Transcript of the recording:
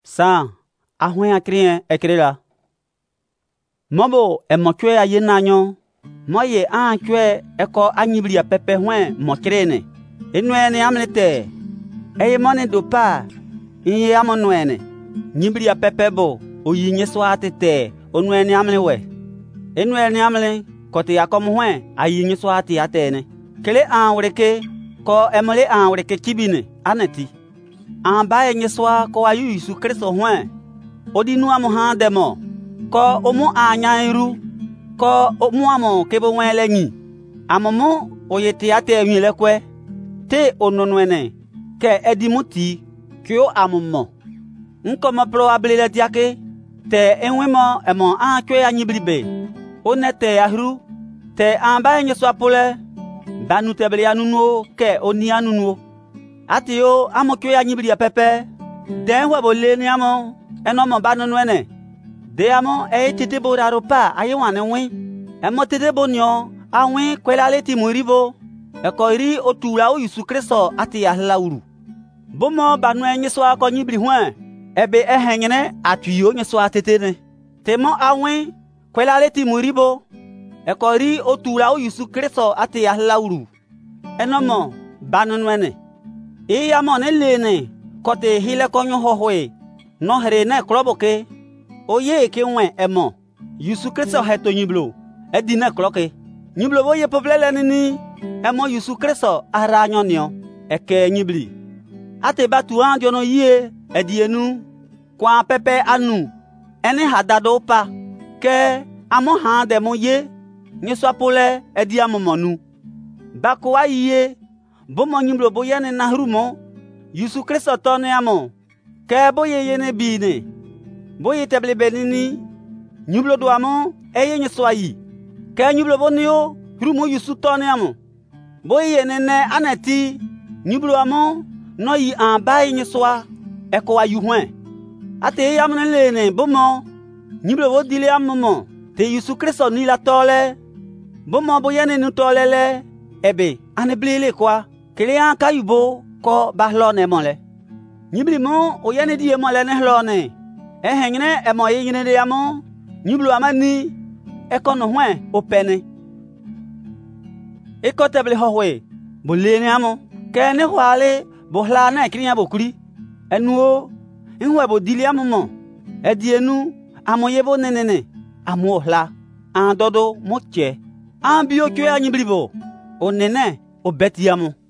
San, ahwen akrien ekrela. Mobo e mokwe aye nanyo. Moye ankwe eko anyibri pepe hwen mokrene. Enwene amnete. Eye mone dopa. Inye amonwene. Nyibri pepe bo oyi nyeswate te onwene amlewe. Enwene amle kote yakom hwen ayi nyeswate atene. Kele anwreke ko emole anwreke kibine aneti. Anbaye nyeswa ko ayu Yesu Kristo hwen. Odinu amohan demo. Ko omu anyairu. Ko omu amo kebo wele nyi. Amomo oyete ate nwile kwe. Te ononwene. Ke edimuti. Kyo amomo. Nkomo probable diake. Te enwemo emo ankwe anyibribe. Onete ahru. Te anbaye nyeswa pole. Banu tebele anunuo ke oni anunuo. Ati yo amo kyo anyibri pepe. Den webo le ni amo. Enomo banonwene. De amo tete bo raropa ayewane wi. Emo tete bo nyo awi kwela leti muribo. Eko iri otula o Yesu Kristo ati yahlauru. Bomo banwe nyeswa ko nyibri hwen. Ebe ehenyene atuyo nyeswa tetene. Temo awi kwela leti muribo. Eko iri otula o Yesu Kristo ati yahlauru. Enomo banonwene. Iyamo ne lene kote hile konyo hohwe. No here ne kloboke. Oye ke wen emo. Yesu Kristo heto nyiblo. Edine kloke. Nyiblo boye poblele nini. Emo Yesu Kristo ara nyonyo. Eke nyibli. Ate batu anjo no ye. Edienu. Kwa pepe anu. Ene hadado pa. Ke amo hande mo ye. Nyeswa pole edi amomonu. Bako wa ye. Bomo nyiblo boye ne nahrumo. Yesu Kristo tone amo. Ke boye yene bine. Boye teble benini. Nyiblo do amo. Eye nyeswa yi. Ke nyiblo bonio. Rumo Yesu tone amo. Boye yene ne aneti. Nyiblo amo. No yi anbaye nyeswa. Eko wa yuhwen. Ate yamne lene bomo. Nyiblo bo dile amomo. Te Yesu Kristo ni la tole. Bomo boye ne nu tolele. Ebe aneblele kwa. Kele an kayubo ko bahlone mole. Nyibli mo oyene die mole ne hlone. Ehenyene emo yene de amo. Nyiblu amani ekono hwen opene. Ekoteble hohwe bolene amo. Kene hwale bohla na ekrinya bokuri. Enuo inwe bodili amomo. Edienu amoyebo nenene. Amo hla an dodo moche. An biyo kyo anyiblibo. Onene obeti amo.